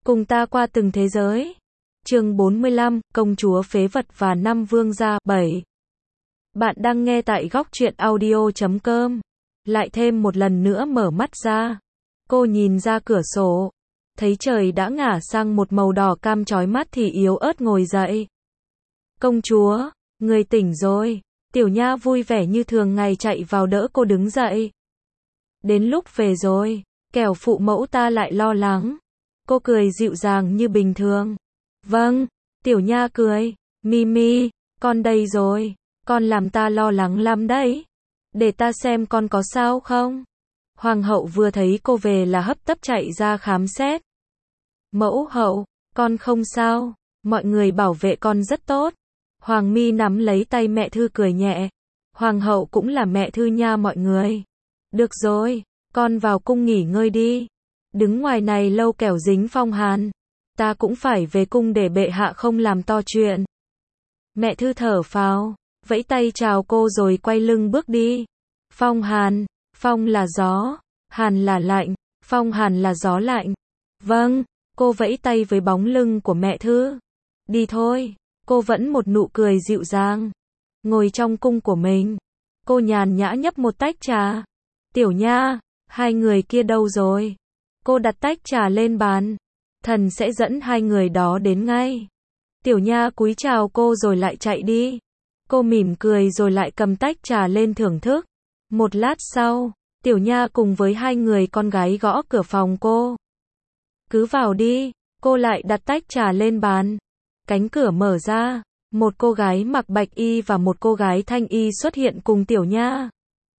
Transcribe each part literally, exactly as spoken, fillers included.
Cùng ta qua từng thế giới. Chương bốn mươi lăm, công chúa phế vật và năm vương gia. bảy. Bạn đang nghe tại góc truyện audio chấm com. Lại thêm một lần nữa mở mắt ra. Cô nhìn ra cửa sổ. Thấy trời đã ngả sang một màu đỏ cam chói mắt thì yếu ớt ngồi dậy. Công chúa, người tỉnh rồi. Tiểu Nha vui vẻ như thường ngày chạy vào đỡ cô đứng dậy. Đến lúc về rồi, kẻo phụ mẫu ta lại lo lắng. Cô cười dịu dàng như bình thường. Vâng, Tiểu Nha cười. Mimi, con đây rồi. Con làm ta lo lắng lắm đấy. Để ta xem con có sao không. Hoàng hậu vừa thấy cô về là hấp tấp chạy ra khám xét. Mẫu hậu, con không sao. Mọi người bảo vệ con rất tốt. Hoàng Mi nắm lấy tay mẹ Thư cười nhẹ. Hoàng hậu cũng là mẹ Thư nha mọi người. Được rồi, con vào cung nghỉ ngơi đi. Đứng ngoài này lâu kẻo dính phong hàn. Ta cũng phải về cung để bệ hạ không làm to chuyện. Mẹ Thư thở phào, vẫy tay chào cô rồi quay lưng bước đi. Phong hàn, phong là gió, hàn là lạnh, phong hàn là gió lạnh. Vâng, cô vẫy tay với bóng lưng của mẹ Thư. Đi thôi, cô vẫn một nụ cười dịu dàng. Ngồi trong cung của mình, cô nhàn nhã nhấp một tách trà. Tiểu Nha, hai người kia đâu rồi? Cô đặt tách trà lên bàn. Thần sẽ dẫn hai người đó đến ngay. Tiểu Nha cúi chào cô rồi lại chạy đi. Cô mỉm cười rồi lại cầm tách trà lên thưởng thức. Một lát sau, Tiểu Nha cùng với hai người con gái gõ cửa phòng cô. Cứ vào đi, cô lại đặt tách trà lên bàn. Cánh cửa mở ra, một cô gái mặc bạch y và một cô gái thanh y xuất hiện cùng Tiểu Nha.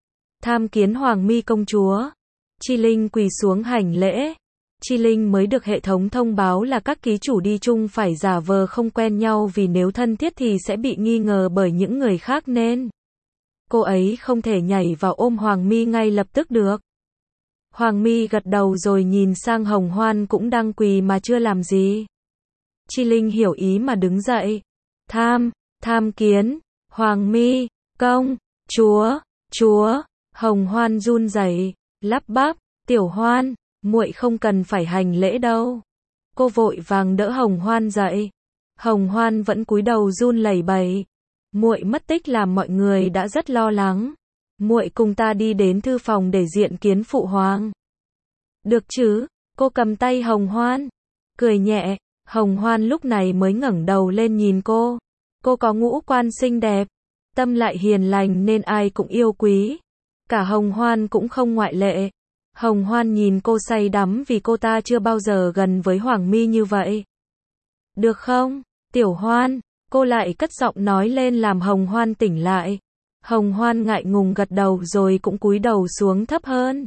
Tham kiến Hoàng Mi công chúa. Chi Linh quỳ xuống hành lễ. Chi Linh mới được hệ thống thông báo là các ký chủ đi chung phải giả vờ không quen nhau vì nếu thân thiết thì sẽ bị nghi ngờ bởi những người khác nên cô ấy không thể nhảy vào ôm Hoàng Mi ngay lập tức được. Hoàng Mi gật đầu rồi nhìn sang Hồng Hoan cũng đang quỳ mà chưa làm gì. Chi Linh hiểu ý mà đứng dậy. Tham, tham kiến, Hoàng Mi, công, chúa, chúa. Hồng Hoan run rẩy, lắp bắp, Tiểu Hoan, muội không cần phải hành lễ đâu. Cô vội vàng đỡ Hồng Hoan dậy. Hồng Hoan vẫn cúi đầu run lẩy bẩy. Muội mất tích làm mọi người đã rất lo lắng. Muội cùng ta đi đến thư phòng để diện kiến phụ hoàng. Được chứ? Cô cầm tay Hồng Hoan, cười nhẹ. Hồng Hoan lúc này mới ngẩng đầu lên nhìn cô. Cô có ngũ quan xinh đẹp, tâm lại hiền lành nên ai cũng yêu quý. Cả Hồng Hoan cũng không ngoại lệ. Hồng Hoan nhìn cô say đắm vì cô ta chưa bao giờ gần với Hoàng Mi như vậy. Được không, Tiểu Hoan? Cô lại cất giọng nói lên làm Hồng Hoan tỉnh lại. Hồng Hoan ngại ngùng gật đầu rồi cũng cúi đầu xuống thấp hơn.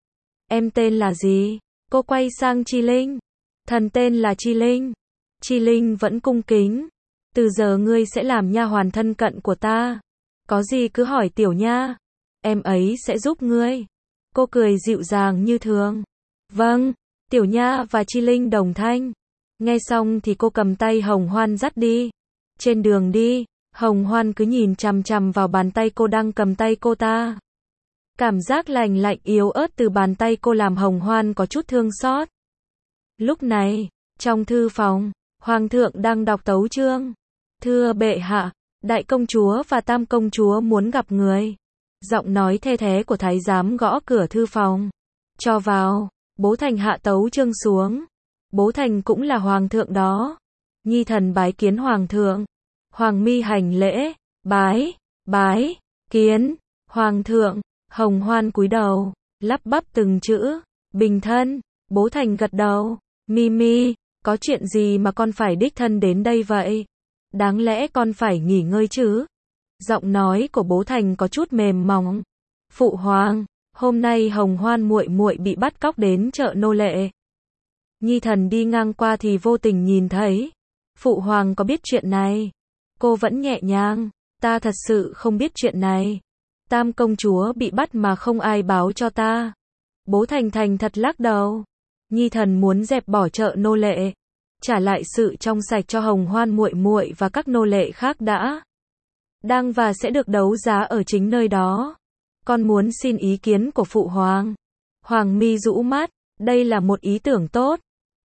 Em tên là gì? Cô quay sang Chi Linh. Thần tên là Chi Linh. Chi Linh vẫn cung kính. Từ giờ ngươi sẽ làm nha hoàn thân cận của ta. Có gì cứ hỏi Tiểu Nha. Em ấy sẽ giúp ngươi. Cô cười dịu dàng như thường. Vâng, Tiểu Nha và Chi Linh đồng thanh. Nghe xong thì cô cầm tay Hồng Hoan dắt đi. Trên đường đi, Hồng Hoan cứ nhìn chằm chằm vào bàn tay cô đang cầm tay cô ta. Cảm giác lành lạnh yếu ớt từ bàn tay cô làm Hồng Hoan có chút thương xót. Lúc này, trong thư phòng, Hoàng thượng đang đọc tấu chương. Thưa bệ hạ, đại công chúa và tam công chúa muốn gặp người. Giọng nói the thé của thái giám gõ cửa thư phòng. Cho vào. Bố Thành hạ tấu chương xuống. Bố Thành cũng là hoàng thượng đó. Nhi thần bái kiến hoàng thượng. Hoàng Mi hành lễ. Bái, bái, kiến, hoàng thượng. Hồng Hoan cúi đầu, lắp bắp từng chữ. Bình thân. Bố Thành gật đầu. Mimi, có chuyện gì mà con phải đích thân đến đây vậy? Đáng lẽ con phải nghỉ ngơi chứ? Giọng nói của bố Thành có chút mềm mỏng. Phụ hoàng, hôm nay Hồng Hoan muội muội bị bắt cóc đến chợ nô lệ. Nhi thần đi ngang qua thì vô tình nhìn thấy. Phụ hoàng có biết chuyện này? Cô vẫn nhẹ nhàng. Ta thật sự không biết chuyện này. Tam công chúa bị bắt mà không ai báo cho ta. Bố Thành thành thật lắc đầu. Nhi thần muốn dẹp bỏ chợ nô lệ, trả lại sự trong sạch cho Hồng Hoan muội muội và các nô lệ khác đã đang và sẽ được đấu giá ở chính nơi đó. Con muốn xin ý kiến của phụ hoàng. Hoàng Mi rũ mắt, đây là một ý tưởng tốt.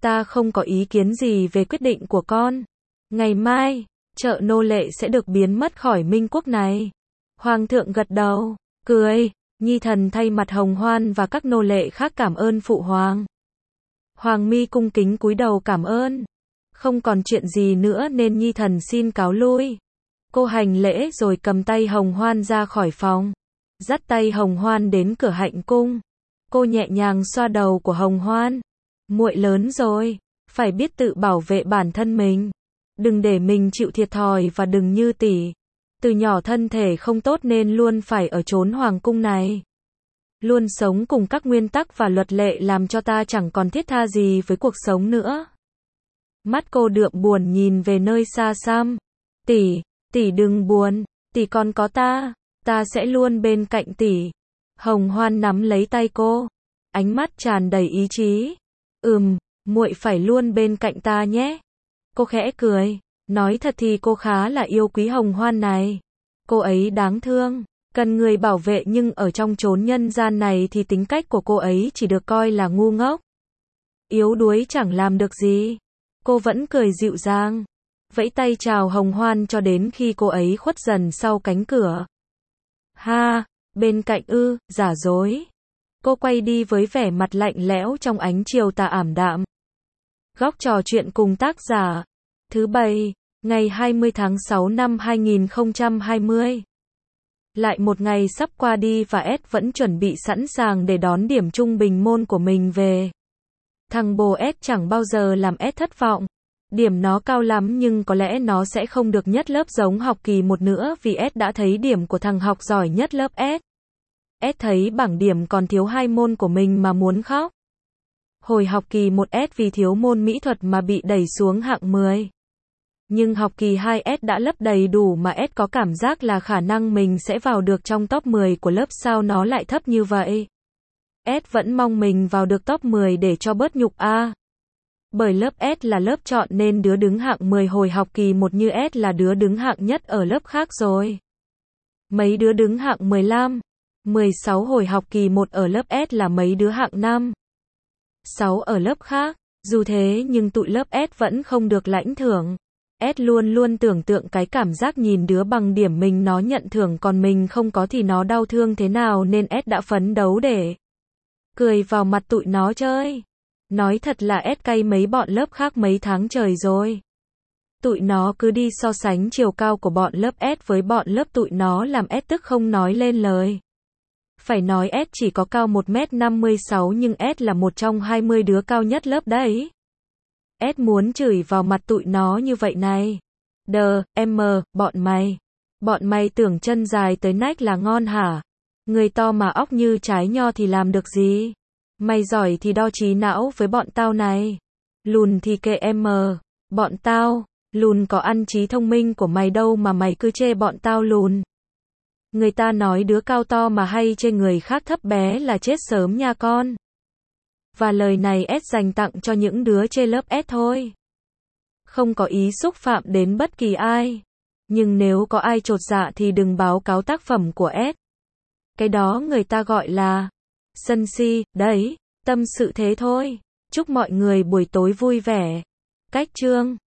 Ta không có ý kiến gì về quyết định của con. Ngày mai, chợ nô lệ sẽ được biến mất khỏi Minh quốc này. Hoàng thượng gật đầu, cười. Nhi thần thay mặt Hồng Hoan và các nô lệ khác cảm ơn phụ hoàng. Hoàng mi cung kính cúi đầu cảm ơn. Không còn chuyện gì nữa nên Nhi thần xin cáo lui. Cô hành lễ rồi cầm tay Hồng Hoan ra khỏi phòng. Dắt tay Hồng Hoan đến cửa hạnh cung. Cô nhẹ nhàng xoa đầu của Hồng Hoan. Muội lớn rồi, phải biết tự bảo vệ bản thân mình. Đừng để mình chịu thiệt thòi và đừng như tỷ. Từ nhỏ thân thể không tốt nên luôn phải ở chốn hoàng cung này. Luôn sống cùng các nguyên tắc và luật lệ làm cho ta chẳng còn thiết tha gì với cuộc sống nữa. Mắt cô đượm buồn nhìn về nơi xa xăm. Tỷ, tỷ đừng buồn, tỷ còn có ta, ta sẽ luôn bên cạnh tỷ. Hồng Hoan nắm lấy tay cô, ánh mắt tràn đầy ý chí. Ừm, muội phải luôn bên cạnh ta nhé. Cô khẽ cười, nói thật thì cô khá là yêu quý Hồng Hoan này. Cô ấy đáng thương, cần người bảo vệ nhưng ở trong chốn nhân gian này thì tính cách của cô ấy chỉ được coi là ngu ngốc. Yếu đuối chẳng làm được gì. Cô vẫn cười dịu dàng, vẫy tay chào Hồng Hoan cho đến khi cô ấy khuất dần sau cánh cửa. Ha, bên cạnh ư, giả dối. Cô quay đi với vẻ mặt lạnh lẽo trong ánh chiều tà ảm đạm. Góc trò chuyện cùng tác giả. Thứ bảy, ngày hai mươi tháng sáu năm hai nghìn không trăm hai mươi. Lại một ngày sắp qua đi và S vẫn chuẩn bị sẵn sàng để đón điểm trung bình môn của mình về. Thằng bồ S chẳng bao giờ làm S thất vọng. Điểm nó cao lắm nhưng có lẽ nó sẽ không được nhất lớp giống học kỳ một nữa vì S đã thấy điểm của thằng học giỏi nhất lớp S. S thấy bảng điểm còn thiếu hai môn của mình mà muốn khóc. Hồi học kỳ một S vì thiếu môn mỹ thuật mà bị đẩy xuống hạng mười. Nhưng học kỳ hai S đã lấp đầy đủ mà S có cảm giác là khả năng mình sẽ vào được trong top mười của lớp, sao nó lại thấp như vậy. S vẫn mong mình vào được top mười để cho bớt nhục a. Bởi lớp S là lớp chọn nên đứa đứng hạng mười hồi học kỳ một như S là đứa đứng hạng nhất ở lớp khác rồi. Mấy đứa đứng hạng mười lăm, mười sáu hồi học kỳ một ở lớp S là mấy đứa hạng năm, sáu ở lớp khác. Dù thế nhưng tụi lớp S vẫn không được lãnh thưởng. S luôn luôn tưởng tượng cái cảm giác nhìn đứa bằng điểm mình nó nhận thưởng còn mình không có thì nó đau thương thế nào nên S đã phấn đấu để cười vào mặt tụi nó chơi. Nói thật là S cay mấy bọn lớp khác mấy tháng trời rồi. Tụi nó cứ đi so sánh chiều cao của bọn lớp S với bọn lớp tụi nó làm S tức không nói lên lời. Phải nói S chỉ có cao một mét năm mươi sáu nhưng S là một trong hai mươi đứa cao nhất lớp đấy. S muốn chửi vào mặt tụi nó như vậy này. Đờ, em mờ, bọn mày. Bọn mày tưởng chân dài tới nách là ngon hả? Người to mà óc như trái nho thì làm được gì? Mày giỏi thì đo trí não với bọn tao này. Lùn thì kệ em mờ. Bọn tao, lùn có ăn trí thông minh của mày đâu mà mày cứ chê bọn tao lùn. Người ta nói đứa cao to mà hay chê người khác thấp bé là chết sớm nha con. Và lời này S dành tặng cho những đứa chê lớp S thôi. Không có ý xúc phạm đến bất kỳ ai. Nhưng nếu có ai chột dạ thì đừng báo cáo tác phẩm của S. Cái đó người ta gọi là sân si, đấy, tâm sự thế thôi. Chúc mọi người buổi tối vui vẻ. Cách chương